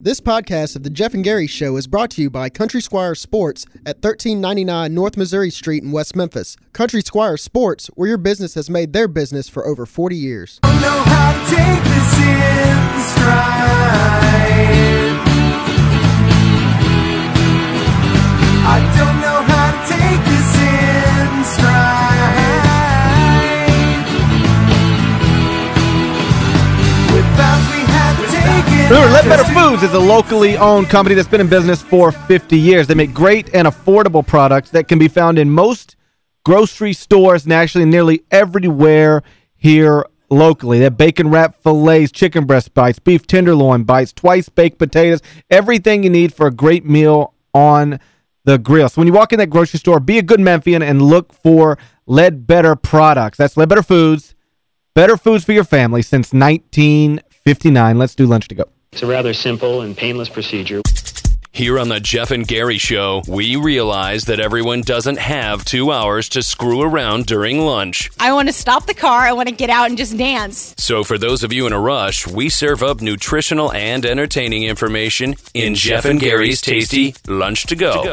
This podcast of The Jeff and Gary Show is brought to you by Country Squire Sports at 1399 North Missouri Street in West Memphis. Country Squire Sports, where your business has made their business for over 40 years. I don't know how to take this in stride. I don't know how to take this in stride. Without we have to take it. Remember, Let Better Foods is a locally owned company that's been in business for 50 years. They make great and affordable products that can be found in most grocery stores nationally, nearly everywhere here locally. They have bacon wrap fillets, chicken breast bites, beef tenderloin bites, twice baked potatoes, everything you need for a great meal on the grill. So when you walk in that grocery store, be a good Memphian and look for Ledbetter products. That's Ledbetter Foods, better foods for your family since 1959. Let's do lunch to go. It's a rather simple and painless procedure. Here on the Jeff and Gary Show, we realize that everyone doesn't have 2 hours to screw around during lunch. I want to stop the car. I want to get out and just dance. So for those of you in a rush, we serve up nutritional and entertaining information in Jeff and Gary's tasty Lunch to Go.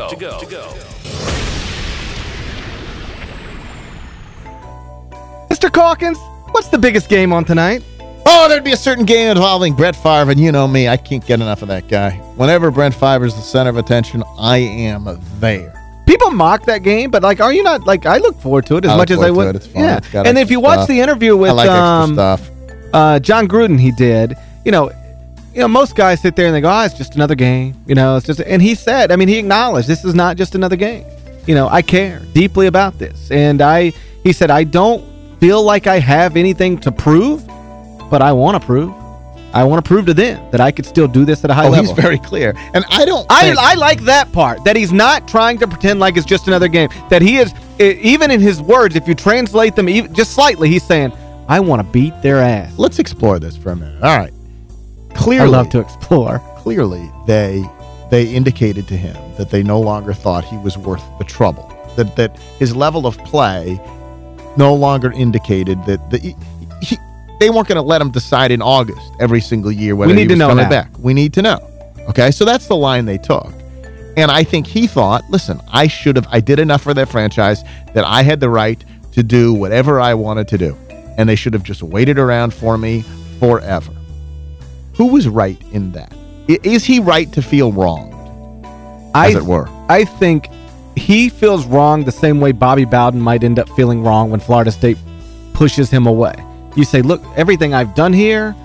Mr. Calkins, what's the biggest game on tonight? Oh, there'd be a certain game involving Brett Favre, and you know me, I can't get enough of that guy. Whenever Brett Favre is the center of attention, I am there. People mock that game, but like, are you not like? I look forward to it as much as I would. It's fun. Yeah, it's got and if you watch stuff. the interview with I like extra stuff. John Gruden, he did. You know, most guys sit there and they go, "Oh, it's just another game." You know, it's just. And he said, I mean, he acknowledged this is not just another game. You know, I care deeply about this, and he said, I don't feel like I have anything to prove. But I want to prove. I want to prove to them that I could still do this at a high level. He's very clear. And I don't I like that part, that he's not trying to pretend like it's just another game. That he is, even in his words, if you translate them just slightly, he's saying, I want to beat their ass. Let's explore this for a minute. All right. Clearly, I love to explore. Clearly, they indicated to him that they no longer thought he was worth the trouble. That his level of play no longer indicated that they weren't going to let him decide in August every single year whether he was coming back. We need to know. Okay, so that's the line they took. And I think he thought, listen, I did enough for that franchise that I had the right to do whatever I wanted to do. And they should have just waited around for me forever. Who was right in that? Is he right to feel wronged, as it were? I think he feels wrong the same way Bobby Bowden might end up feeling wrong when Florida State pushes him away. You say, look, everything I've done here,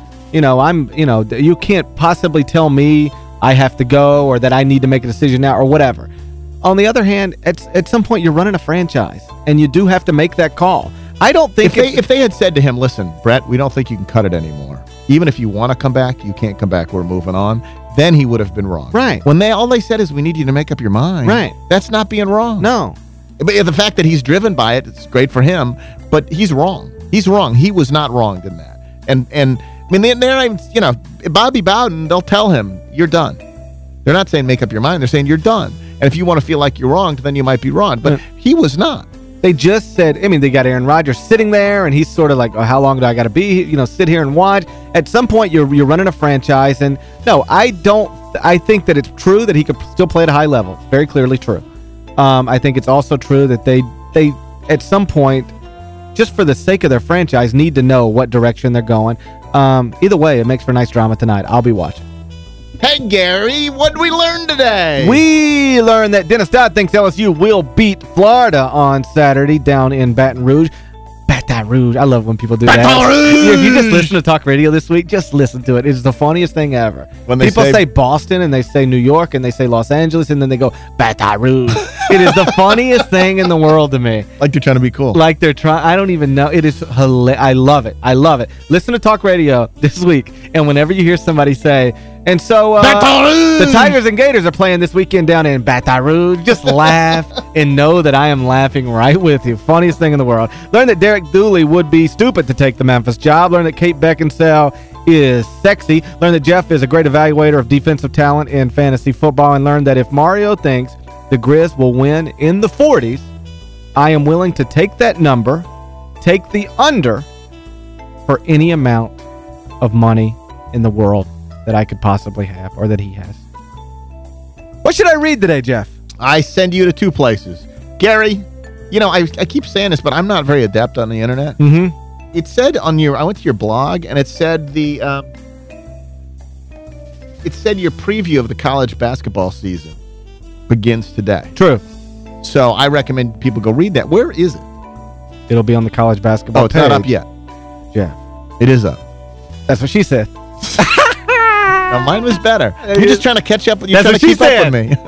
you can't possibly tell me I have to go or that I need to make a decision now or whatever. On the other hand, at some point you're running a franchise and you do have to make that call. I don't think if they had said to him, listen, Brett, we don't think you can cut it anymore. Even if you want to come back, you can't come back. We're moving on. Then he would have been wrong. Right. When all they said is we need you to make up your mind. Right. That's not being wrong. No. But the fact that he's driven by it, it's great for him, but he's wrong. He's wrong. He was not wronged in that. And I mean, they're not even, Bobby Bowden, they'll tell him, you're done. They're not saying make up your mind. They're saying you're done. And if you want to feel like you're wronged, then you might be wronged. But he was not. They just said, they got Aaron Rodgers sitting there, and he's sort of like, oh, how long do I got to be, sit here and watch? At some point, you're running a franchise. And no, I think that it's true that he could still play at a high level. It's very clearly true. I think it's also true that they at some point, just for the sake of their franchise, need to know what direction they're going. Either way, it makes for nice drama tonight. I'll be watching. Hey, Gary, what did we learn today? We learned that Dennis Dodd thinks LSU will beat Florida on Saturday down in Baton Rouge. Baton Rouge. I love when people do that. If you just listen to talk radio this week, just listen to it. It's the funniest thing ever. When people say Boston and they say New York and they say Los Angeles and then they go Baton Rouge. It is the funniest thing in the world to me. Like they're trying to be cool. Like they're trying. I don't even know. It is hilarious. I love it. I love it. Listen to talk radio this week, and whenever you hear somebody say, and so the Tigers and Gators are playing this weekend down in Baton Rouge, just laugh and know that I am laughing right with you. Funniest thing in the world. Learn that Derek Dooley would be stupid to take the Memphis job. Learn that Kate Beckinsale is sexy. Learn that Jeff is a great evaluator of defensive talent in fantasy football. And learn that if Mario thinks the Grizz will win in the 40s, I am willing to take that number, take the under for any amount of money in the world. that I could possibly have or that he has. What should I read today, Jeff? I send you to 2 places. Gary, you know, I keep saying this, but I'm not very adept on the internet. Mm-hmm. It said on your, I went to your blog, and it said your preview of the college basketball season begins today. True. So I recommend people go read that. Where is it? It'll be on the college basketball it's page. not up yet. Jeff. It is up. That's what she said. No, mine was better. You're just trying to catch up. You're That's trying to what keep she up with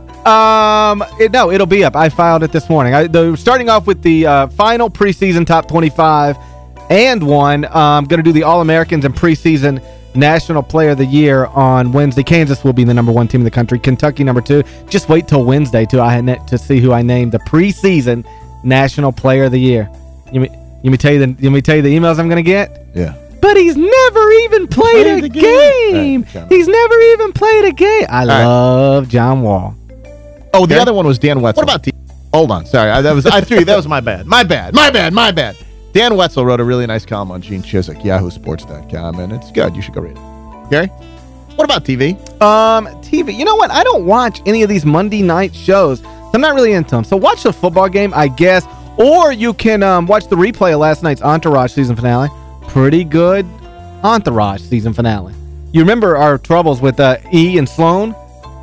me. No, it'll be up. I filed it this morning. Starting off with the final preseason top 25 and one. I'm going to do the All-Americans and preseason National Player of the Year on Wednesday. Kansas will be the #1 team in the country. Kentucky #2. Just wait till Wednesday to see who I name the preseason National Player of the Year. You me tell you the emails I'm going to get? Yeah. But he's never even played a game. Right, he's never even played a game. I love John Wall. Oh, the other one was Dan Wetzel. What about Hold on. Sorry. I threw you. That was my bad. My bad. Dan Wetzel wrote a really nice column on Gene Chizik, yahoosports.com, and it's good. You should go read it. Gary? What about TV? TV. You know what? I don't watch any of these Monday night shows. I'm not really into them. So watch the football game, I guess. Or you can watch the replay of last night's Entourage season finale. Pretty good Entourage season finale. You remember our troubles with E and Sloan?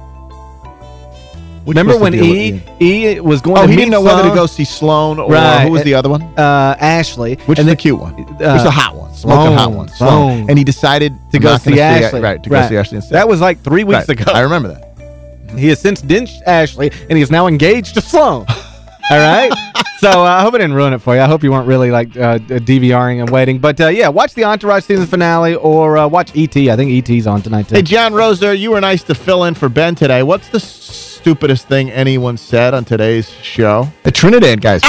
Remember when E was going to meet he didn't know Sloan? whether to go see Sloan or who was the other one? Ashley. Which is the cute one? Which is the hot one? Smoking hot one. Sloan. And he decided to go see Ashley. Go see Ashley instead. That was like 3 weeks ago. I remember that. He has since ditched Ashley, and he is now engaged to Sloan. All right? So I hope I didn't ruin it for you. I hope you weren't really like DVRing and waiting. But yeah, watch the Entourage season finale or watch E.T. I think E.T.'s on tonight too. Hey, John Roser, you were nice to fill in for Ben today. What's the stupidest thing anyone said on today's show? The Trinidad guys.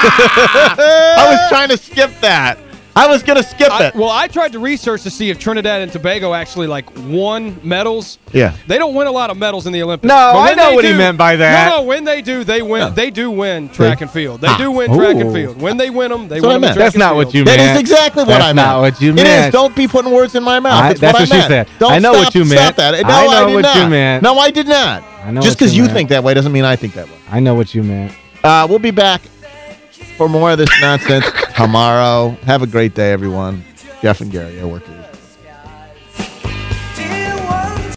I was trying to skip that. I was going to skip it. Well, I tried to research to see if Trinidad and Tobago actually won medals. Yeah. They don't win a lot of medals in the Olympics. No, I know what he meant by that. No, when they do, they win. No. They do win track and field. They do win track and field. When they win them, they win them in track That's and not field. what you meant. That is exactly what I meant. That's not what you meant. It is. Don't be putting words in my mouth. It's that's what I meant. She said. Don't I know what you meant. Stop that. No, I know I did what not. you meant. No, I did not. I know just because you think that way doesn't mean I think that way. I know what you meant. We'll be back for more of this nonsense tomorrow. Have a great day, everyone. Jeff and Gary, our workers.